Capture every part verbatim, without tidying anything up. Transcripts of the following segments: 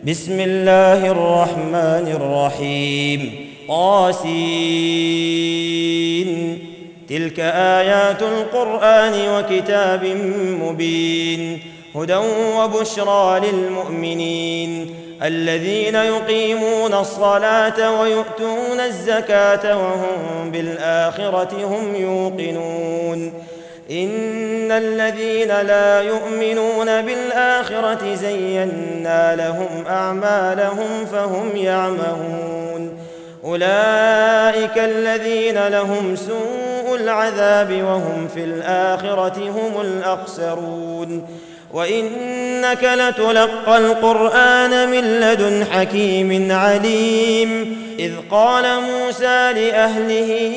بسم الله الرحمن الرحيم. طاسين. تلك آيات القرآن وكتاب مبين، هدى وبشرى للمؤمنين الذين يقيمون الصلاة ويؤتون الزكاة وهم بالآخرة هم يوقنون. إن الذين لا يؤمنون بالآخرة زينا لهم أعمالهم فهم يعمهون. أولئك الذين لهم سوء العذاب وهم في الآخرة هم الأخسرون. وإنك لتلقى القرآن من لدن حكيم عليم. إذ قال موسى لأهله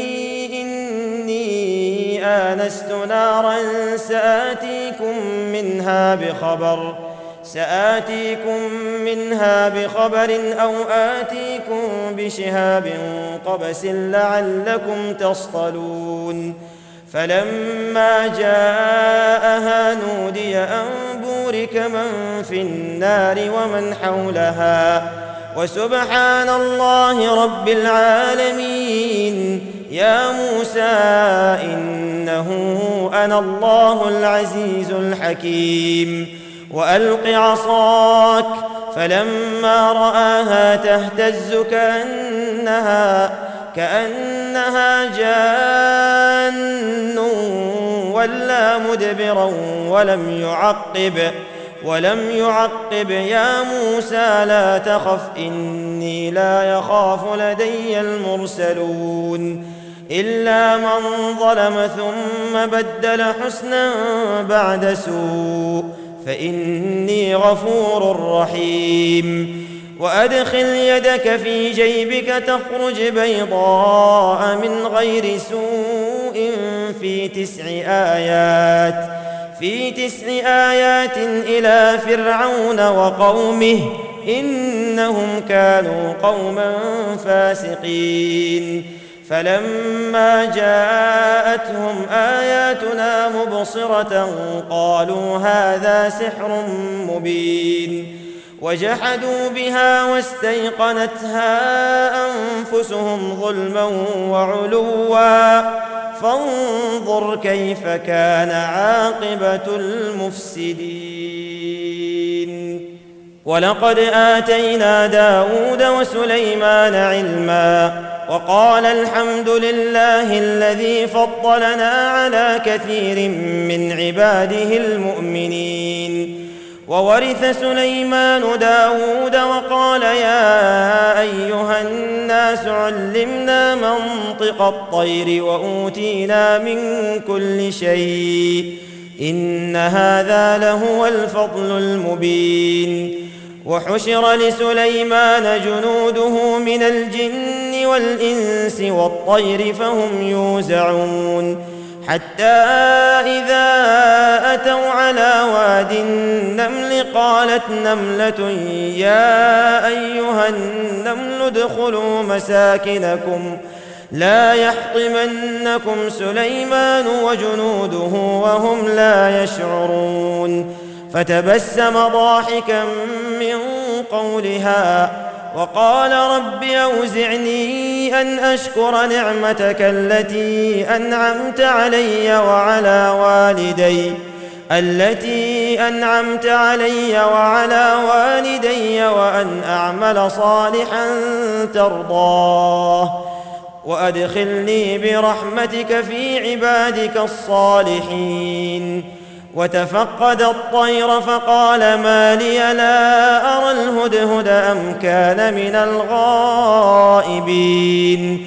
إني آنست نارا سآتيكم منها بخبر سآتيكم منها بخبر أو آتيكم بشهاب قبس لعلكم تصطلون. فلما جاءها نودي أن بورك من في النار ومن حولها وسبحان الله رب العالمين. يا موسى إنه أنا الله العزيز الحكيم. وألق عصاك، فلما رآها تهتز كأنها كأنها جان ولا مدبرا ولم يعقب ولم يعقب يا موسى لا تخف إني لا يخاف لدي المرسلون. إلا من ظلم ثم بدل حسنا بعد سوء فإني غفور رحيم. وأدخل يدك في جيبك تخرج بيضاء من غير سوء في تسع آيات في تسع آيات إلى فرعون وقومه إنهم كانوا قوما فاسقين. فلما جاءتهم آياتنا مبصرة قالوا هذا سحر مبين. وجحدوا بها واستيقنتها أنفسهم ظلما وعلوا فانظر كيف كان عاقبة المفسدين. ولقد آتينا داود وسليمان علما وقال الحمد لله الذي فضلنا على كثير من عباده المؤمنين. وورث سليمان داود وقال يا أيها الناس علمنا منطق الطير وأوتينا من كل شيء إن هذا لهو الفضل المبين. وحشر لسليمان جنوده من الجن والإنس والطير فهم يوزعون حتى إذا أتوا على واد النمل قالت نملة يا أيها النمل ادخلوا مساكنكم لا يحطمنكم سليمان وجنوده وهم لا يشعرون. فتبسم ضاحكا من قولها وقال رب أوزعني أن أشكر نعمتك التي أنعمت علي وعلى والدي التي أنعمت علي وعلى والدي وأن أعمل صالحا ترضاه وأدخلني برحمتك في عبادك الصالحين. وتفقد الطير فقال ما لي لا أرى الهدهد أم كان من الغائبين.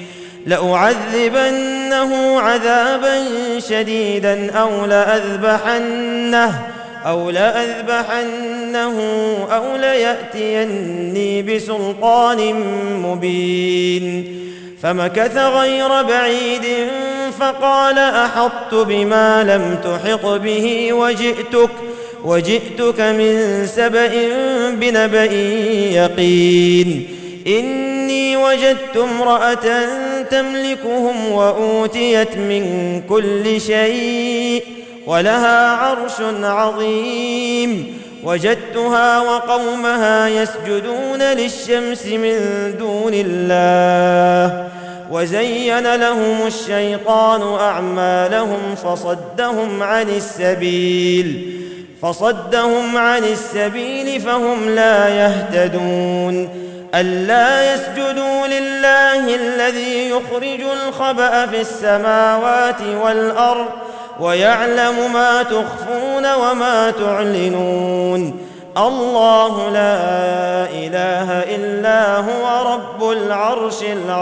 لأعذبنه عذابا شديدا أو لأذبحنه أو لأذبحنه أو ليأتيني بسلطان مبين. فمكث غير بعيد فقال أحطت بما لم تحط به وجئتك وجئتك من سبأ بنبأ يقين. إني وجدت امرأة تملكهم وأوتيت من كل شيء ولها عرش عظيم وجدتها وقومها يسجدون للشمس من دون الله وزين لهم الشيطان أعمالهم فصدهم عن السبيل فصدهم عن السبيل فهم لا يهتدون ألا يسجدوا لله الذي يخرج الخبأ في السماوات والأرض ويعلم ما تخفون وما تعلنون الله لا إله إلا هو رب العرش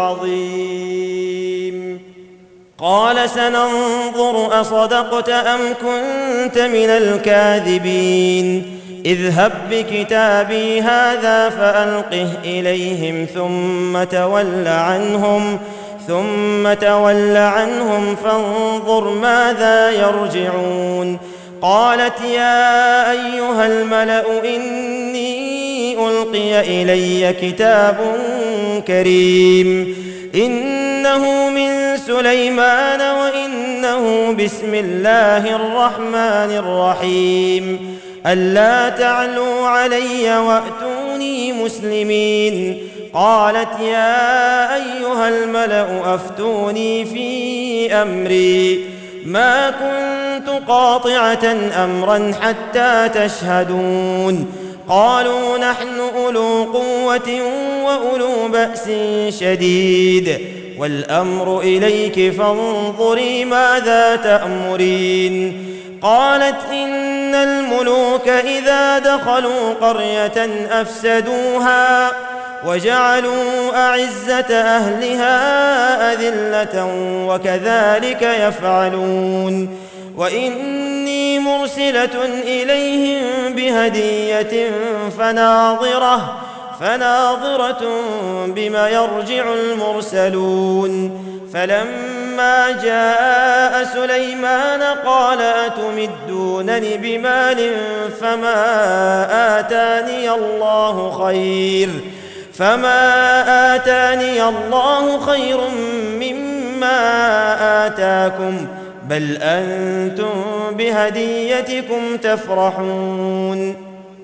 العظيم قال سننظر أصدقت أم كنت من الكاذبين اذهب بكتابي هذا فألقه إليهم ثم تول عنهم ثم تول عنهم فانظر ماذا يرجعون قالت يا أيها الملأ إني ألقي إلي كتاب كريم إنه من سليمان وإنه بسم الله الرحمن الرحيم ألا تعلوا علي وأتوني مسلمين قالت يا أيها الملأ أفتوني في أمري ما كنت قاطعة أمرا حتى تشهدون قالوا نحن أولو قوة وأولو بأس شديد والأمر إليك فانظري ماذا تأمرين قالت إن الملوك إذا دخلوا قرية أفسدوها وجعلوا أعزة أهلها أذلة وكذلك يفعلون وإني مرسلة إليهم بهدية فناظرة فناظرة بما يرجع المرسلون فلما جاء سليمان قال أتمدونني بمال فما آتاني الله خير فما آتاني الله خير مما آتاكم بل أنتم بهديتكم تفرحون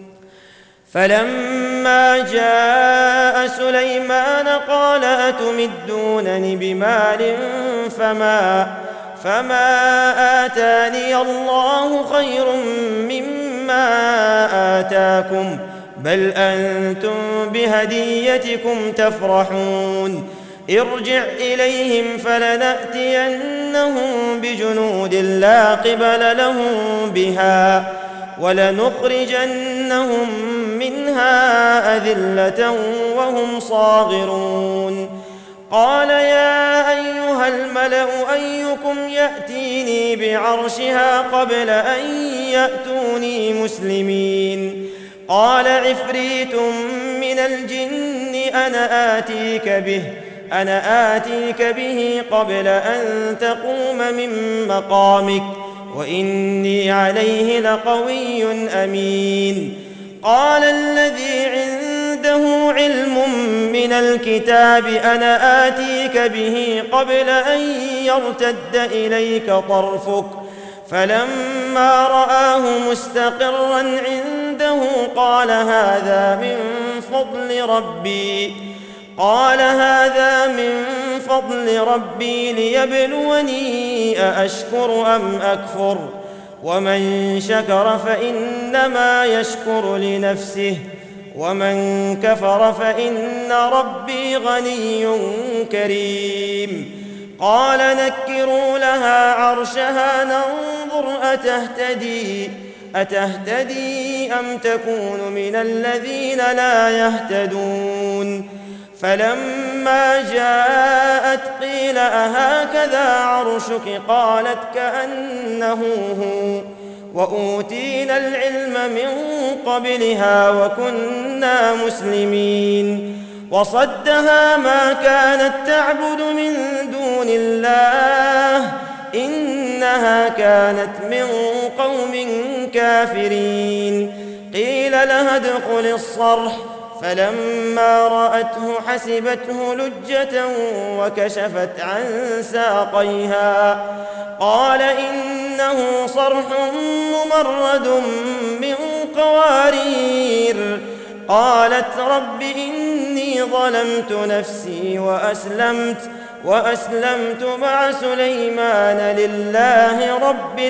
فلما جاء سليمان قال أتمدونني بمال فما فما آتاني الله خير مما آتاكم بل أنتم بهديتكم تفرحون ارجع إليهم فلنأتينهم بجنود لا قبل لهم بها ولنخرجنهم منها أذلة وهم صاغرون قال يا أيها الملأ أيكم يأتيني بعرشها قبل أن يأتوني مسلمين قال عفريت من الجن أنا آتيك به أنا آتيك به قبل أن تقوم من مقامك وإني عليه لقوي أمين قال الذي عنده علم من الكتاب أنا آتيك به قبل أن يرتد إليك طرفك فلما رآه مستقرا عنده قال هذا من فضل ربي قال هذا من فضل ربي ليبلوني أأشكر أم أكفر ومن شكر فإنما يشكر لنفسه ومن كفر فإن ربي غني كريم قال نكروا لها عرشها ننظر أتهتدي أتهتدي أم تكون من الذين لا يهتدون فلما جاءت قيل أهكذا عرشك قالت كأنه هو وأوتينا العلم من قبلها وكنا مسلمين وصدها ما كانت تعبد من دون الله إنها كانت من قوم كافرين قيل لها ادخل الصرح فلما رأته حسبته لجة وكشفت عن ساقيها قال إنه صرح ممرد من قوارير قوارير. قالت رب إني ظلمت نفسي وأسلمت وأسلمت مع سليمان لله رب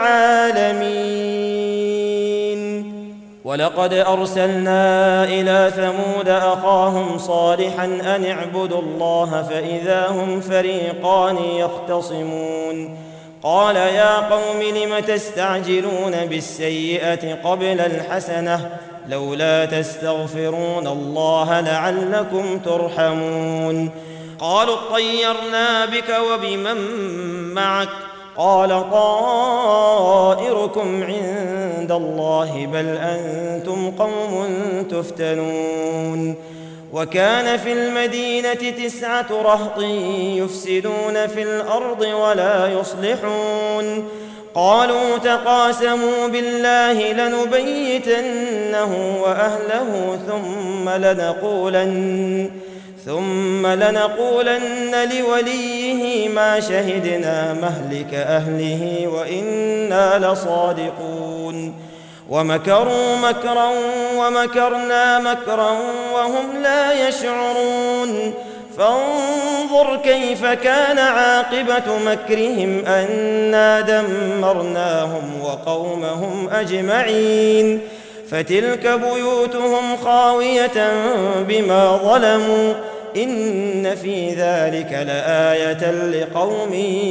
العالمين. ولقد أرسلنا إلى ثمود أخاهم صالحا أن اعبدوا الله فإذا هم فريقان يختصمون. قال يا قوم لم تستعجلون بالسيئة قبل الحسنة لولا تستغفرون الله لعلكم ترحمون. قالوا اطيرنا بك وبمن معك قال طائركم عند الله بل أنتم قوم تفتنون. وكان في المدينة تسعة رهط يفسدون في الأرض ولا يصلحون. قالوا تقاسموا بالله لنبيتنه وأهله ثم لنقولن ثم لنقولن لوليه ما شهدنا مهلك أهله وإنا لصادقون. ومكروا مكرا ومكرنا مكرا وهم لا يشعرون. فانظر كيف كان عاقبة مكرهم أنا دمرناهم وقومهم أجمعين. فتلك بيوتهم خاوية بما ظلموا إن في ذلك لآية لقوم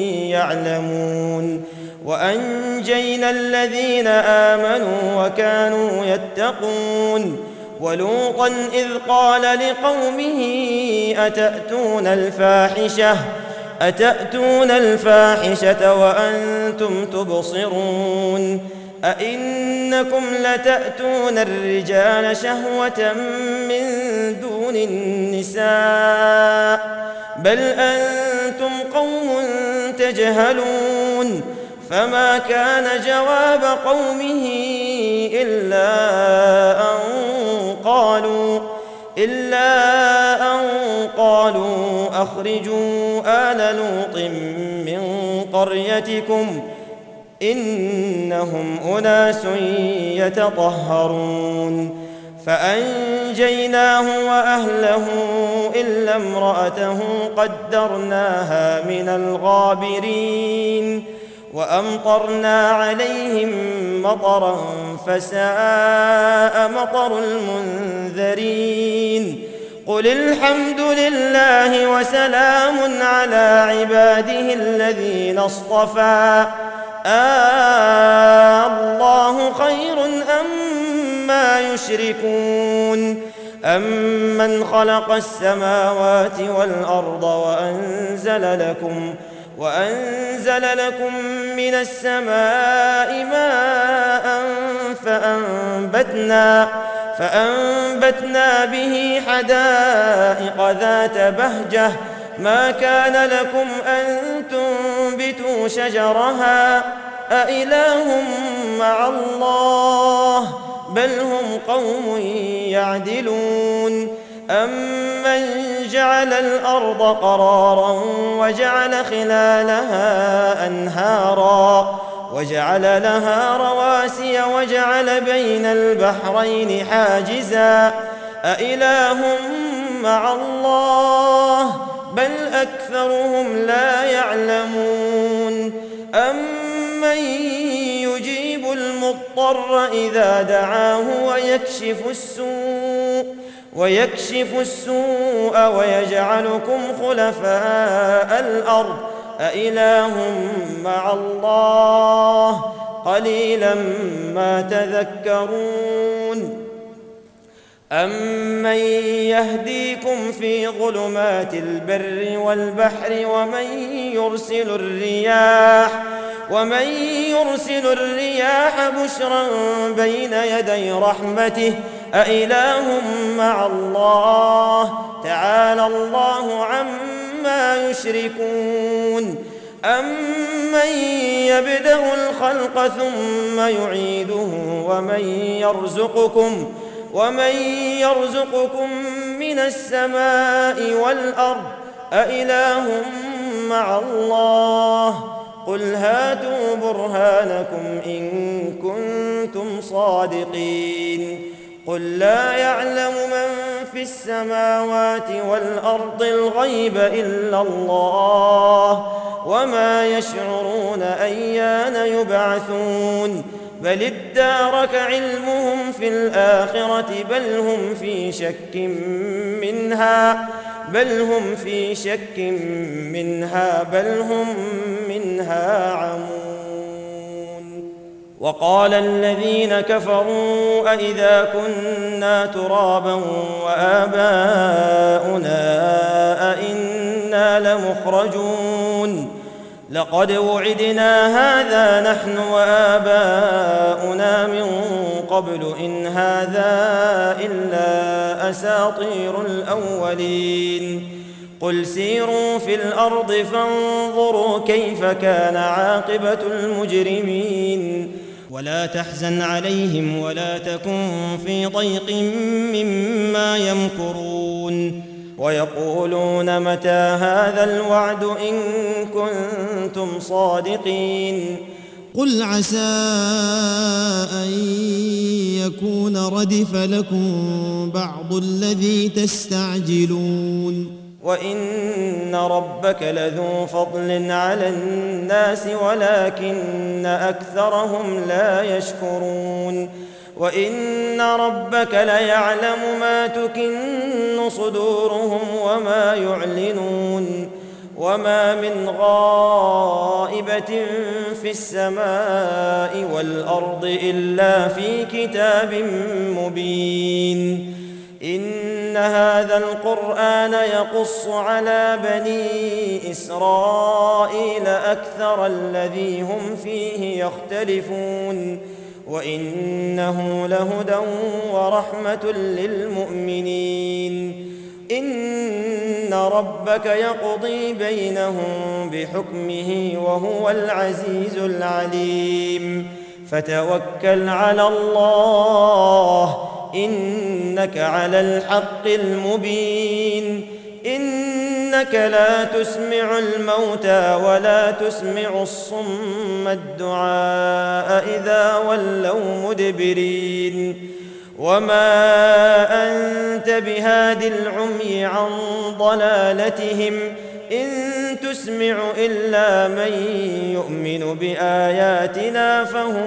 يعلمون. وأنجينا الذين آمنوا وكانوا يتقون. ولوطا إذ قال لقومه أتأتون الفاحشة أتأتون الفاحشة وأنتم تبصرون أئنكم لتأتون الرجال شهوة من دون النساء بل أنتم قوم تجهلون. فما كان جواب قومه إلا أن قالوا إلا أن قالوا أخرجوا آل لوط من قريتكم إنهم أناس يتطهرون. فأنجيناه وأهله إلا امرأته قدرناها من الغابرين. وأمطرنا عليهم مطرا فساء مطر المنذرين. قل الحمد لله وسلام على عباده الذين اصطفى آه الله خير أما يشركون. أمن خلق السماوات والأرض وأنزل لكم وأنزل لكم من السماء ماء فأنبتنا فأنبتنا به حدائق ذات بهجة ما كان لكم أن تنبتوا شجرها أإله مع الله بل هم قوم يعدلون. أمن جعل الأرض قرارا وجعل خلالها أنهارا وجعل لها رواسي وجعل بين البحرين حاجزا أإله مع الله بل أكثرهم لا يعلمون. أمن يجيب المضطر إذا دعاه ويكشف السوء ويكشف السوء ويجعلكم خلفاء الأرض أإله مع الله قليلا ما تذكرون. أمن يهديكم في ظلمات البر والبحر ومن يرسل الرياح ومن يرسل الرياح بشرا بين يدي رحمته أإله مع الله تعالى الله عما يشركون. أمن يبدأ الخلق ثم يعيده ومن يرزقكم ومن يرزقكم من السماء والأرض أإله مع الله قل هاتوا برهانكم إن كنتم صادقين قل لا يعلم من في السماوات والأرض الغيب إلا الله وما يشعرون أيان يبعثون بل ادارك علمهم في الآخرة بل هم في شك منها بل هم في شك منها بل هم منها عمون. وقال الذين كفروا أإذا كنا ترابا وآباؤنا أئنا لمخرجون لقد وعدنا هذا نحن وآباؤنا من قبل إن هذا إلا أساطير الأولين قل سيروا في الأرض فانظروا كيف كان عاقبة المجرمين ولا تحزن عليهم ولا تكن في ضيق مما يمكرون ويقولون متى هذا الوعد إن كنتم صادقين قل عسى أن يكون ردف لكم بعض الذي تستعجلون وإن ربك لذو فضل على الناس ولكن أكثرهم لا يشكرون وإن ربك ليعلم ما تكن صدورهم وما يعلنون وما من غائبة في السماء والأرض إلا في كتاب مبين إن هذا القرآن يقص على بني إسرائيل أكثر الذي هم فيه يختلفون وإنه لهدى ورحمة للمؤمنين إن ربك يقضي بينهم بحكمه وهو العزيز العليم فتوكل على الله إنك على الحق المبين إنك لا تسمع الموتى ولا تسمع الصم الدعاء إذا ولوا مدبرين وما أنت بهاد العمي عن ضلالتهم إن تسمع إلا من يؤمن بآياتنا فهم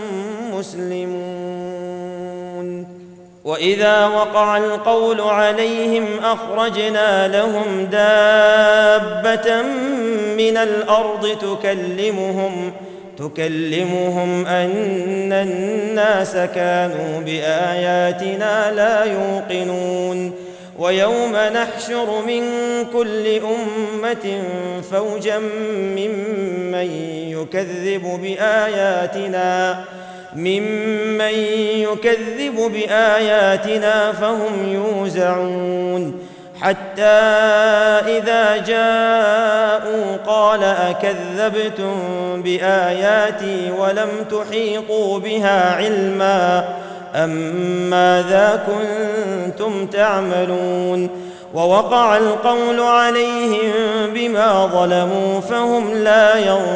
مسلمون وإذا وقع القول عليهم أخرجنا لهم دابة من الأرض تكلمهم تكلمهم أن الناس كانوا بآياتنا لا يوقنون ويوم نحشر من كل أمة فوجا ممن يكذب بآياتنا ممن يكذب بآياتنا فهم يوزعون حتى إذا جاءوا قال أكذبتم بآياتي ولم تحيطوا بها علما أم ماذا كنتم تعملون ووقع القول عليهم بما ظلموا فهم لا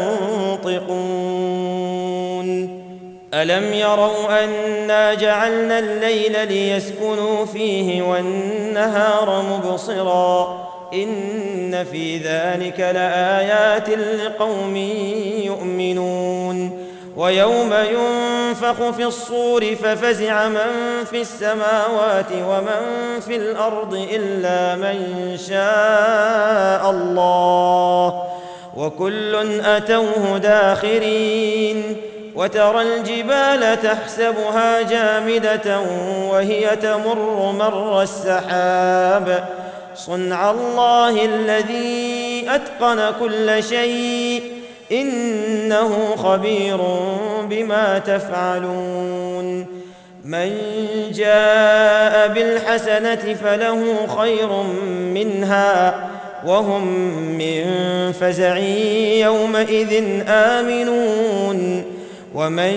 ينطقون ألم يروا أنا جعلنا الليل ليسكنوا فيه والنهار مبصرا إن في ذلك لآيات لقوم يؤمنون ويوم ينفخ في الصور ففزع من في السماوات ومن في الأرض إلا من شاء الله وكل أتوه داخرين وترى الجبال تحسبها جامدة وهي تمر مر السحاب صنع الله الذي أتقن كل شيء إنه خبير بما تفعلون من جاء بالحسنة فله خير منها وهم من فزع يومئذ آمنون ومن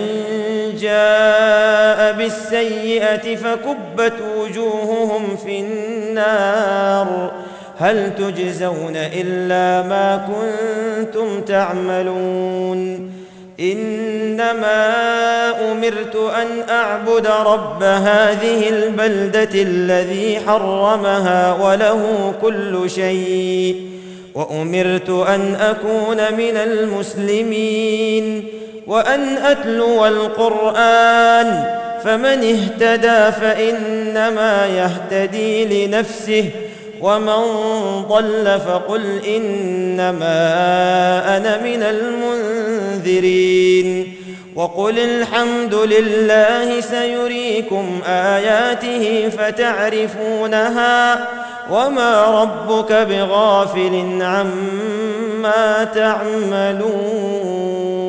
جاء بالسيئة فكبت وجوههم في النار هل تجزون إلا ما كنتم تعملون إنما أمرت أن أعبد رب هذه البلدة الذي حرمها وله كل شيء وأمرت أن أكون من المسلمين وأن أتلو القرآن فمن اهتدى فإنما يهتدي لنفسه ومن ضل فقل إنما أنا من المنذرين وقل الحمد لله سيريكم آياته فتعرفونها وما ربك بغافل عما تعملون.